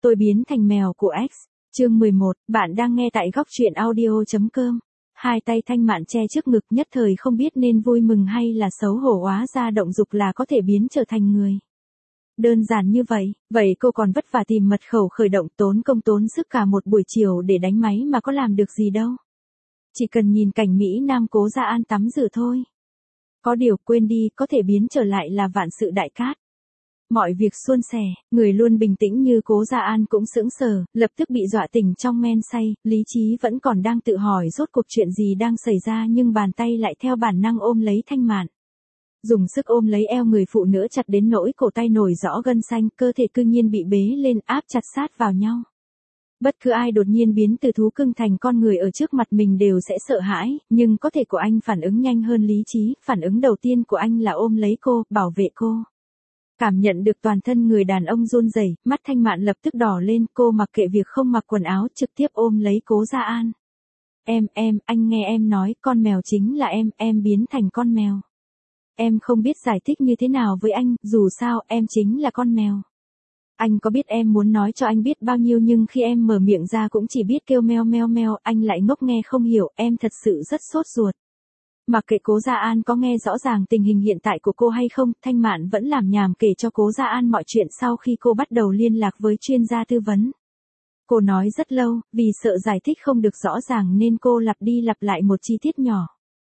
Tôi biến thành mèo của X. Chương 11, bạn đang nghe tại góc truyện audio.com. Hai tay Thanh Mạn che trước ngực, nhất thời không biết nên vui mừng hay là xấu hổ, hóa ra động dục là có thể biến trở thành người. Đơn giản như vậy cô còn vất vả tìm mật khẩu khởi động, tốn công tốn sức cả một buổi chiều để đánh máy mà có làm được gì đâu. Chỉ cần nhìn cảnh Mỹ Nam Cố Gia An tắm rửa thôi. Có điều quên đi, có thể biến trở lại là vạn sự đại cát. Mọi việc suôn sẻ, người luôn bình tĩnh như Cố Gia An cũng sững sờ, lập tức bị dọa tỉnh trong men say, lý trí vẫn còn đang tự hỏi rốt cuộc chuyện gì đang xảy ra, nhưng bàn tay lại theo bản năng ôm lấy Thanh Mạn. Dùng sức ôm lấy eo người phụ nữ chặt đến nỗi cổ tay nổi rõ gân xanh, cơ thể cư nhiên bị bế lên áp chặt sát vào nhau. Bất cứ ai đột nhiên biến từ thú cưng thành con người ở trước mặt mình đều sẽ sợ hãi, nhưng có thể của anh phản ứng nhanh hơn lý trí, phản ứng đầu tiên của anh là ôm lấy cô, bảo vệ cô. Cảm nhận được toàn thân người đàn ông run rẩy, mắt Thanh Mạn lập tức đỏ lên, cô mặc kệ việc không mặc quần áo, trực tiếp ôm lấy Cố Gia An. Anh nghe em nói, con mèo chính là em biến thành con mèo. Em không biết giải thích như thế nào với anh, dù sao, em chính là con mèo. Anh có biết em muốn nói cho anh biết bao nhiêu, nhưng khi em mở miệng ra cũng chỉ biết kêu meo meo meo, anh lại ngốc nghe không hiểu, em thật sự rất sốt ruột. Mặc kệ Cố Gia An có nghe rõ ràng tình hình hiện tại của cô hay không, Thanh Mạn vẫn làm nhảm kể cho Cố Gia An mọi chuyện sau khi cô bắt đầu liên lạc với chuyên gia tư vấn. Cô nói rất lâu, vì sợ giải thích không được rõ ràng nên cô lặp đi lặp lại một chi tiết nhỏ.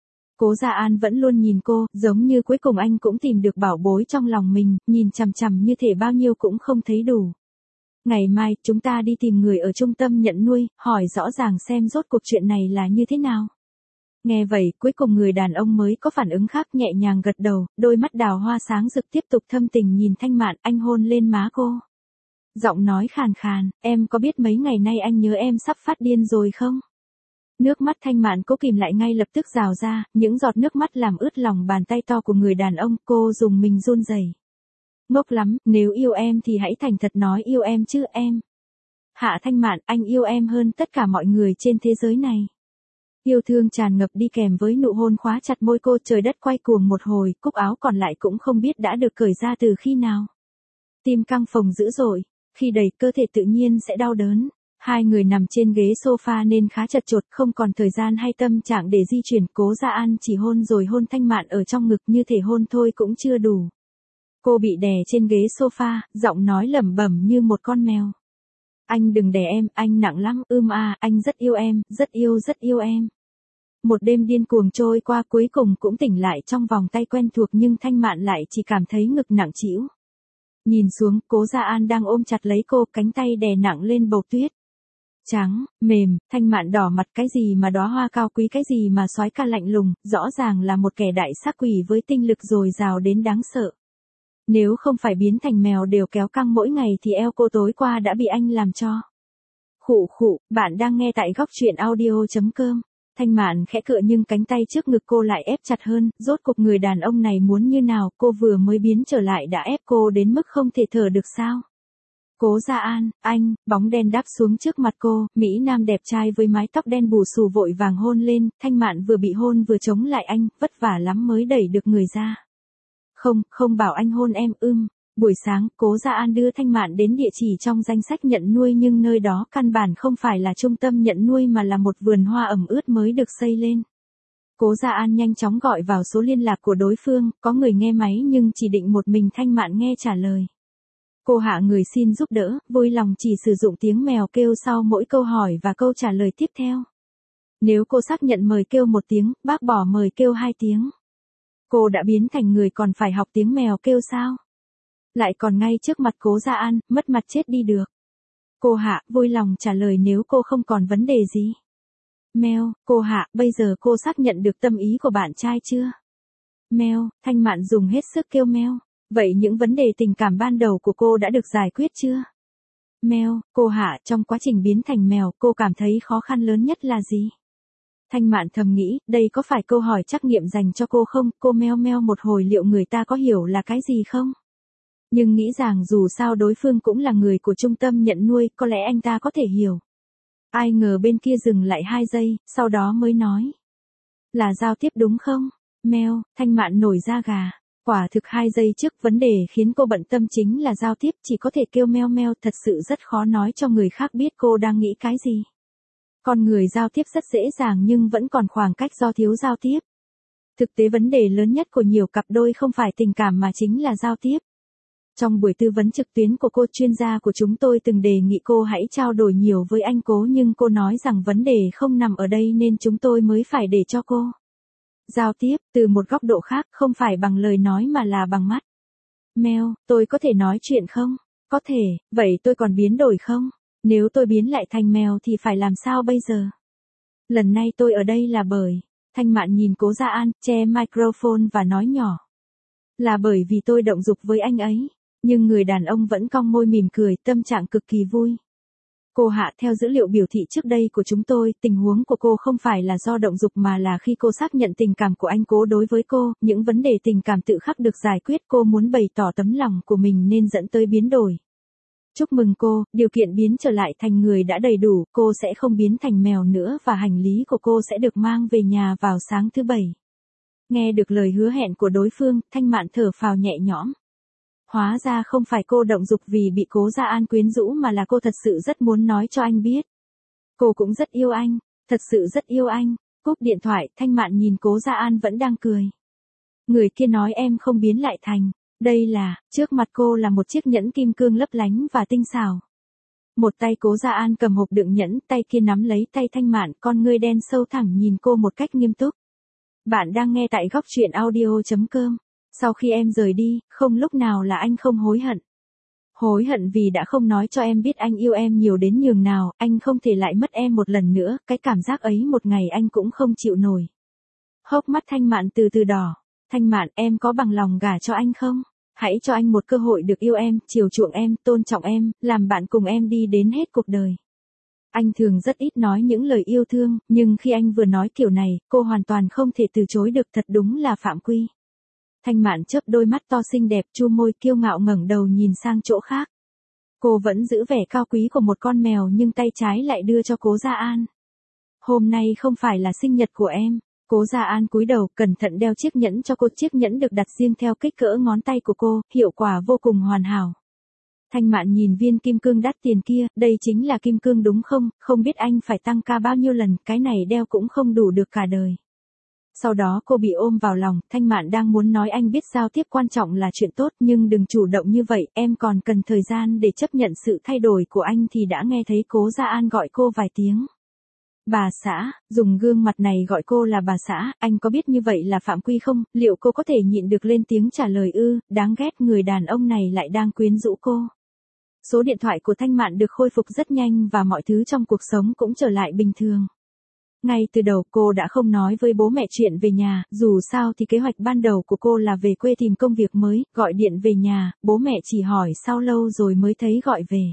Cố Gia An vẫn luôn nhìn cô, giống như cuối cùng anh cũng tìm được bảo bối trong lòng mình, nhìn chằm chằm như thể bao nhiêu cũng không thấy đủ. Ngày mai, chúng ta đi tìm người ở trung tâm nhận nuôi, hỏi rõ ràng xem rốt cuộc chuyện này là như thế nào. Nghe vậy, cuối cùng người đàn ông mới có phản ứng khác, nhẹ nhàng gật đầu, đôi mắt đào hoa sáng rực tiếp tục thâm tình nhìn Thanh Mạn, anh hôn lên má cô. Giọng nói khàn khàn, em có biết mấy ngày nay anh nhớ em sắp phát điên rồi không? Nước mắt Thanh Mạn cố kìm lại ngay lập tức rào ra, những giọt nước mắt làm ướt lòng bàn tay to của người đàn ông, cô dùng mình run rẩy. Ngốc lắm, nếu yêu em thì hãy thành thật nói yêu em chứ em. Hạ Thanh Mạn, anh yêu em hơn tất cả mọi người trên thế giới này. Yêu thương tràn ngập đi kèm với nụ hôn khóa chặt môi cô, trời đất quay cuồng một hồi, cúc áo còn lại cũng không biết đã được cởi ra từ khi nào. Tim căng phồng dữ dội, khi đẩy cơ thể tự nhiên sẽ đau đớn. Hai người nằm trên ghế sofa nên khá chật chội, không còn thời gian hay tâm trạng để di chuyển. Cố Gia An chỉ hôn rồi hôn Thanh Mạn ở trong ngực, như thể hôn thôi cũng chưa đủ. Cô bị đè trên ghế sofa, giọng nói lẩm bẩm như một con mèo. Anh đừng đè em, anh nặng lắm, anh rất yêu em, rất yêu em. Một đêm điên cuồng trôi qua, cuối cùng cũng tỉnh lại trong vòng tay quen thuộc, nhưng Thanh Mạn lại chỉ cảm thấy ngực nặng trĩu. Nhìn xuống, Cố Gia An đang ôm chặt lấy cô, cánh tay đè nặng lên bầu tuyết. Trắng, mềm, Thanh Mạn đỏ mặt, cái gì mà đóa hoa cao quý, cái gì mà soái ca lạnh lùng, rõ ràng là một kẻ đại sát quỷ với tinh lực dồi dào đến đáng sợ. Nếu không phải biến thành mèo đều kéo căng mỗi ngày thì eo cô tối qua đã bị anh làm cho. Khụ, bạn đang nghe tại góc truyện audio.com. Thanh Mạn khẽ cựa nhưng cánh tay trước ngực cô lại ép chặt hơn, rốt cuộc người đàn ông này muốn như nào, cô vừa mới biến trở lại đã ép cô đến mức không thể thở được sao? Cố Gia An, anh, bóng đen đáp xuống trước mặt cô, Mỹ Nam đẹp trai với mái tóc đen bù xù vội vàng hôn lên, Thanh Mạn vừa bị hôn vừa chống lại anh, vất vả lắm mới đẩy được người ra. Không bảo anh hôn em, Buổi sáng, Cố Gia An đưa Thanh Mạn đến địa chỉ trong danh sách nhận nuôi, nhưng nơi đó căn bản không phải là trung tâm nhận nuôi mà là một vườn hoa ẩm ướt mới được xây lên. Cố Gia An nhanh chóng gọi vào số liên lạc của đối phương, có người nghe máy nhưng chỉ định một mình Thanh Mạn nghe trả lời. Cô hạ người xin giúp đỡ, vui lòng chỉ sử dụng tiếng mèo kêu sau mỗi câu hỏi và câu trả lời tiếp theo. Nếu cô xác nhận mời kêu một tiếng, bác bỏ mời kêu 2 tiếng. Cô đã biến thành người còn phải học tiếng mèo kêu sao? Lại còn ngay trước mặt Cố Gia An, mất mặt chết đi được. Cô Hạ, vui lòng trả lời nếu cô không còn vấn đề gì. Meo, cô Hạ, bây giờ cô xác nhận được tâm ý của bạn trai chưa? Meo, Thanh Mạn dùng hết sức kêu meo. Vậy những vấn đề tình cảm ban đầu của cô đã được giải quyết chưa? Meo, cô Hạ, trong quá trình biến thành mèo, cô cảm thấy khó khăn lớn nhất là gì? Thanh Mạn thầm nghĩ, đây có phải câu hỏi trắc nghiệm dành cho cô không? Cô meo meo một hồi, liệu người ta có hiểu là cái gì không? Nhưng nghĩ rằng dù sao đối phương cũng là người của trung tâm nhận nuôi, có lẽ anh ta có thể hiểu. Ai ngờ bên kia dừng lại 2 giây, sau đó mới nói. Là giao tiếp đúng không? Meo, Thanh Mạn nổi da gà. Quả thực 2 giây trước vấn đề khiến cô bận tâm chính là giao tiếp, chỉ có thể kêu meo meo, thật sự rất khó nói cho người khác biết cô đang nghĩ cái gì. Con người giao tiếp rất dễ dàng nhưng vẫn còn khoảng cách do thiếu giao tiếp. Thực tế vấn đề lớn nhất của nhiều cặp đôi không phải tình cảm mà chính là giao tiếp. Trong buổi tư vấn trực tuyến của cô, chuyên gia của chúng tôi từng đề nghị cô hãy trao đổi nhiều với anh Cố, nhưng cô nói rằng vấn đề không nằm ở đây nên chúng tôi mới phải để cho cô giao tiếp từ một góc độ khác, không phải bằng lời nói mà là bằng mắt. Meo, tôi có thể nói chuyện không? Có thể, vậy tôi còn biến đổi không? Nếu tôi biến lại thành mèo thì phải làm sao bây giờ? Lần này tôi ở đây là bởi, Thanh Mạn nhìn Cố Gia An, che microphone và nói nhỏ. Là bởi vì tôi động dục với anh ấy. Nhưng người đàn ông vẫn cong môi mỉm cười, tâm trạng cực kỳ vui. Cô Hạ, theo dữ liệu biểu thị trước đây của chúng tôi, tình huống của cô không phải là do động dục mà là khi cô xác nhận tình cảm của anh Cố đối với cô, những vấn đề tình cảm tự khắc được giải quyết, cô muốn bày tỏ tấm lòng của mình nên dẫn tới biến đổi. Chúc mừng cô, điều kiện biến trở lại thành người đã đầy đủ, cô sẽ không biến thành mèo nữa và hành lý của cô sẽ được mang về nhà vào sáng thứ Bảy. Nghe được lời hứa hẹn của đối phương, Thanh Mạn thở phào nhẹ nhõm. Hóa ra không phải cô động dục vì bị Cố Gia An quyến rũ mà là cô thật sự rất muốn nói cho anh biết. Cô cũng rất yêu anh, thật sự rất yêu anh. Cúp điện thoại, Thanh Mạn nhìn Cố Gia An vẫn đang cười. Người kia nói em không biến lại thành. Đây là, trước mặt cô là một chiếc nhẫn kim cương lấp lánh và tinh xảo. Một tay Cố Gia An cầm hộp đựng nhẫn, tay kia nắm lấy tay Thanh Mạn, con ngươi đen sâu thẳm nhìn cô một cách nghiêm túc. Bạn đang nghe tại góc truyện audio.com. Sau khi em rời đi, không lúc nào là anh không hối hận. Hối hận vì đã không nói cho em biết anh yêu em nhiều đến nhường nào, anh không thể lại mất em một lần nữa, cái cảm giác ấy một ngày anh cũng không chịu nổi. Hốc mắt Thanh Mạn từ từ đỏ. Thanh Mạn, em có bằng lòng gả cho anh không? Hãy cho anh một cơ hội được yêu em, chiều chuộng em, tôn trọng em, làm bạn cùng em đi đến hết cuộc đời. Anh thường rất ít nói những lời yêu thương, nhưng khi anh vừa nói kiểu này, cô hoàn toàn không thể từ chối được, thật đúng là phạm quy. Thanh Mạn chớp đôi mắt to xinh đẹp, chu môi kiêu ngạo ngẩng đầu nhìn sang chỗ khác. Cô vẫn giữ vẻ cao quý của một con mèo nhưng tay trái lại đưa cho Cố Gia An. Hôm nay không phải là sinh nhật của em. Cố Gia An cúi đầu, cẩn thận đeo chiếc nhẫn cho cô, chiếc nhẫn được đặt riêng theo kích cỡ ngón tay của cô, hiệu quả vô cùng hoàn hảo. Thanh Mạn nhìn viên kim cương đắt tiền kia, đây chính là kim cương đúng không, không biết anh phải tăng ca bao nhiêu lần, cái này đeo cũng không đủ được cả đời. Sau đó cô bị ôm vào lòng, Thanh Mạn đang muốn nói anh biết giao tiếp quan trọng là chuyện tốt nhưng đừng chủ động như vậy, em còn cần thời gian để chấp nhận sự thay đổi của anh thì đã nghe thấy Cố Gia An gọi cô vài tiếng. Bà xã, dùng gương mặt này gọi cô là bà xã, anh có biết như vậy là phạm quy không, liệu cô có thể nhịn được lên tiếng trả lời đáng ghét, người đàn ông này lại đang quyến rũ cô. Số điện thoại của Thanh Mạn được khôi phục rất nhanh và mọi thứ trong cuộc sống cũng trở lại bình thường. Ngay từ đầu cô đã không nói với bố mẹ chuyện về nhà, dù sao thì kế hoạch ban đầu của cô là về quê tìm công việc mới, gọi điện về nhà, bố mẹ chỉ hỏi sau lâu rồi mới thấy gọi về.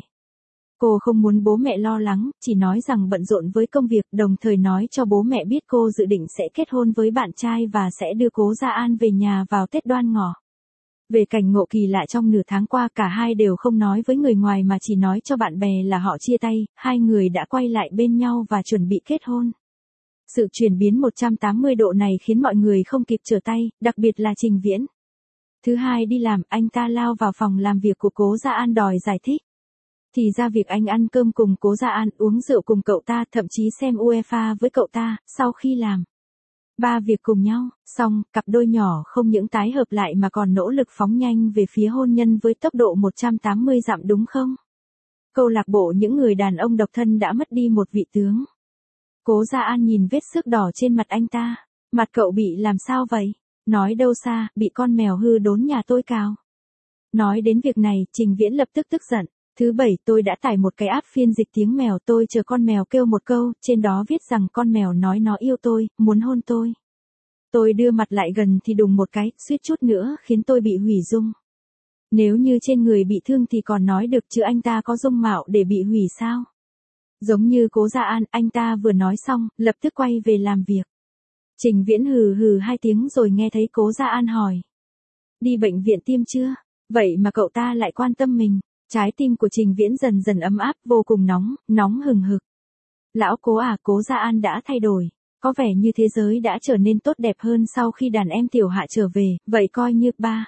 Cô không muốn bố mẹ lo lắng, chỉ nói rằng bận rộn với công việc, đồng thời nói cho bố mẹ biết cô dự định sẽ kết hôn với bạn trai và sẽ đưa Cố Gia An về nhà vào Tết Đoan Ngọ. Về cảnh ngộ kỳ lạ trong nửa tháng qua, cả hai đều không nói với người ngoài mà chỉ nói cho bạn bè là họ chia tay, hai người đã quay lại bên nhau và chuẩn bị kết hôn. Sự chuyển biến 180 độ này khiến mọi người không kịp trở tay, đặc biệt là Trình Viễn. Thứ hai đi làm, anh ta lao vào phòng làm việc của Cố Gia An đòi giải thích. Thì ra việc anh ăn cơm cùng Cố Gia An, uống rượu cùng cậu ta, thậm chí xem UEFA với cậu ta, sau khi làm 3 việc cùng nhau, xong, cặp đôi nhỏ không những tái hợp lại mà còn nỗ lực phóng nhanh về phía hôn nhân với tốc độ 180 dặm đúng không? Câu lạc bộ những người đàn ông độc thân đã mất đi một vị tướng. Cố Gia An nhìn vết xước đỏ trên mặt anh ta. Mặt cậu bị làm sao vậy? Nói đâu xa, bị con mèo hư đốn nhà tôi cào. Nói đến việc này, Trình Viễn lập tức tức giận. Thứ Bảy tôi đã tải một cái app phiên dịch tiếng mèo, tôi chờ con mèo kêu một câu, trên đó viết rằng con mèo nói nó yêu tôi, muốn hôn tôi. Tôi đưa mặt lại gần thì đùng một cái, suýt chút nữa khiến tôi bị hủy dung. Nếu như trên người bị thương thì còn nói được chứ anh ta có dung mạo để bị hủy sao? Giống như Cố Gia An, anh ta vừa nói xong, lập tức quay về làm việc. Trình Viễn hừ hừ 2 tiếng rồi nghe thấy Cố Gia An hỏi. Đi bệnh viện tiêm chưa? Vậy mà cậu ta lại quan tâm mình. Trái tim của Trình Viễn dần dần ấm áp, vô cùng nóng hừng hực. Lão Cố à, Cố Gia An đã thay đổi. Có vẻ như thế giới đã trở nên tốt đẹp hơn sau khi đàn em Tiểu Hạ trở về, vậy coi như ba.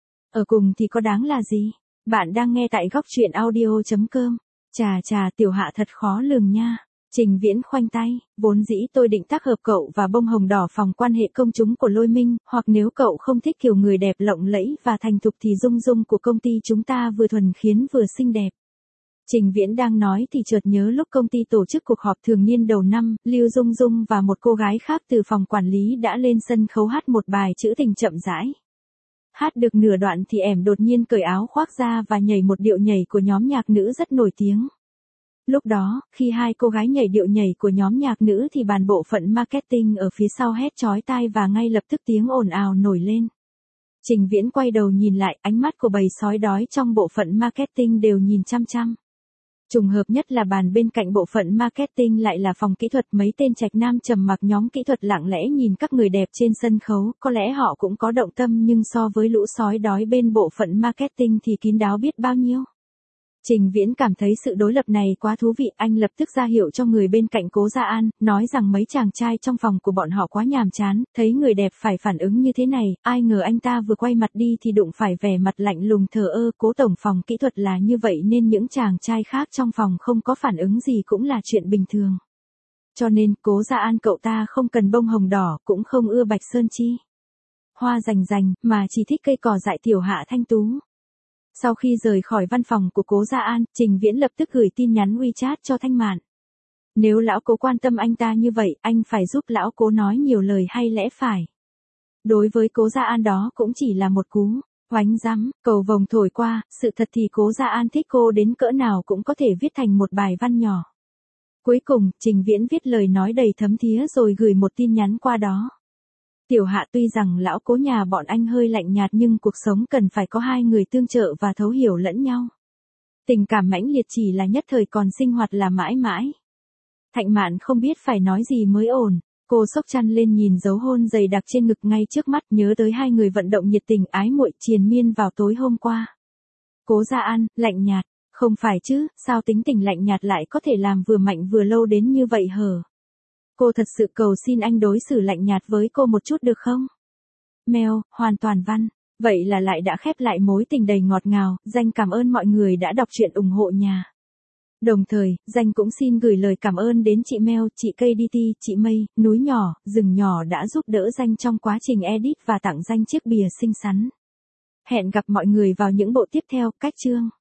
Ở cùng thì có đáng là gì? Bạn đang nghe tại góc truyện audio.com. Chà Tiểu Hạ thật khó lường nha. Trình Viễn khoanh tay, vốn dĩ tôi định tác hợp cậu và bông hồng đỏ phòng quan hệ công chúng của Lôi Minh, hoặc nếu cậu không thích kiểu người đẹp lộng lẫy và thành thục thì Dung Dung của công ty chúng ta vừa thuần khiết vừa xinh đẹp. Trình Viễn đang nói thì chợt nhớ lúc công ty tổ chức cuộc họp thường niên đầu năm, Lưu Dung Dung và một cô gái khác từ phòng quản lý đã lên sân khấu hát một bài trữ tình chậm rãi. Hát được nửa đoạn thì ẻm đột nhiên cởi áo khoác ra và nhảy một điệu nhảy của nhóm nhạc nữ rất nổi tiếng. Lúc đó, khi hai cô gái nhảy điệu nhảy của nhóm nhạc nữ thì bàn bộ phận marketing ở phía sau hét chói tai và ngay lập tức tiếng ồn ào nổi lên. Trình Viễn quay đầu nhìn lại, ánh mắt của bầy sói đói trong bộ phận marketing đều nhìn chăm chăm. Trùng hợp nhất là bàn bên cạnh bộ phận marketing lại là phòng kỹ thuật, mấy tên trạch nam trầm mặc nhóm kỹ thuật lặng lẽ nhìn các người đẹp trên sân khấu, có lẽ họ cũng có động tâm nhưng so với lũ sói đói bên bộ phận marketing thì kín đáo biết bao nhiêu. Trình Viễn cảm thấy sự đối lập này quá thú vị, anh lập tức ra hiệu cho người bên cạnh Cố Gia An, nói rằng mấy chàng trai trong phòng của bọn họ quá nhàm chán, thấy người đẹp phải phản ứng như thế này, ai ngờ anh ta vừa quay mặt đi thì đụng phải vẻ mặt lạnh lùng thờ ơ. Cố tổng phòng kỹ thuật là như vậy nên những chàng trai khác trong phòng không có phản ứng gì cũng là chuyện bình thường. Cho nên Cố Gia An cậu ta không cần bông hồng đỏ, cũng không ưa bạch sơn chi hoa rành rành, mà chỉ thích cây cỏ dại Tiểu Hạ thanh tú. Sau khi rời khỏi văn phòng của Cố Gia An, Trình Viễn lập tức gửi tin nhắn WeChat cho Thanh Mạn. Nếu lão Cố quan tâm anh ta như vậy, anh phải giúp lão Cố nói nhiều lời hay lẽ phải. Đối với Cố Gia An đó cũng chỉ là một cú oánh rắm, cầu vồng thổi qua, sự thật thì Cố Gia An thích cô đến cỡ nào cũng có thể viết thành một bài văn nhỏ. Cuối cùng, Trình Viễn viết lời nói đầy thấm thía rồi gửi một tin nhắn qua đó. Tiểu Hạ, tuy rằng lão Cố nhà bọn anh hơi lạnh nhạt nhưng cuộc sống cần phải có hai người tương trợ và thấu hiểu lẫn nhau. Tình cảm mãnh liệt chỉ là nhất thời, còn sinh hoạt là mãi mãi. Thạnh Mạn không biết phải nói gì mới ổn. Cô xốc chăn lên nhìn dấu hôn dày đặc trên ngực ngay trước mắt, nhớ tới hai người vận động nhiệt tình ái muội triền miên vào tối hôm qua. Cố Gia An, lạnh nhạt, không phải chứ, sao tính tình lạnh nhạt lại có thể làm vừa mạnh vừa lâu đến như vậy hở? Cô thật sự cầu xin anh đối xử lạnh nhạt với cô một chút được không? Mail, hoàn toàn văn. Vậy là lại đã khép lại mối tình đầy ngọt ngào. Danh cảm ơn mọi người đã đọc truyện ủng hộ nhà. Đồng thời, Danh cũng xin gửi lời cảm ơn đến chị Mail, chị KDT, chị Mây, núi nhỏ, rừng nhỏ đã giúp đỡ Danh trong quá trình edit và tặng Danh chiếc bìa xinh xắn. Hẹn gặp mọi người vào những bộ tiếp theo. Cách chương.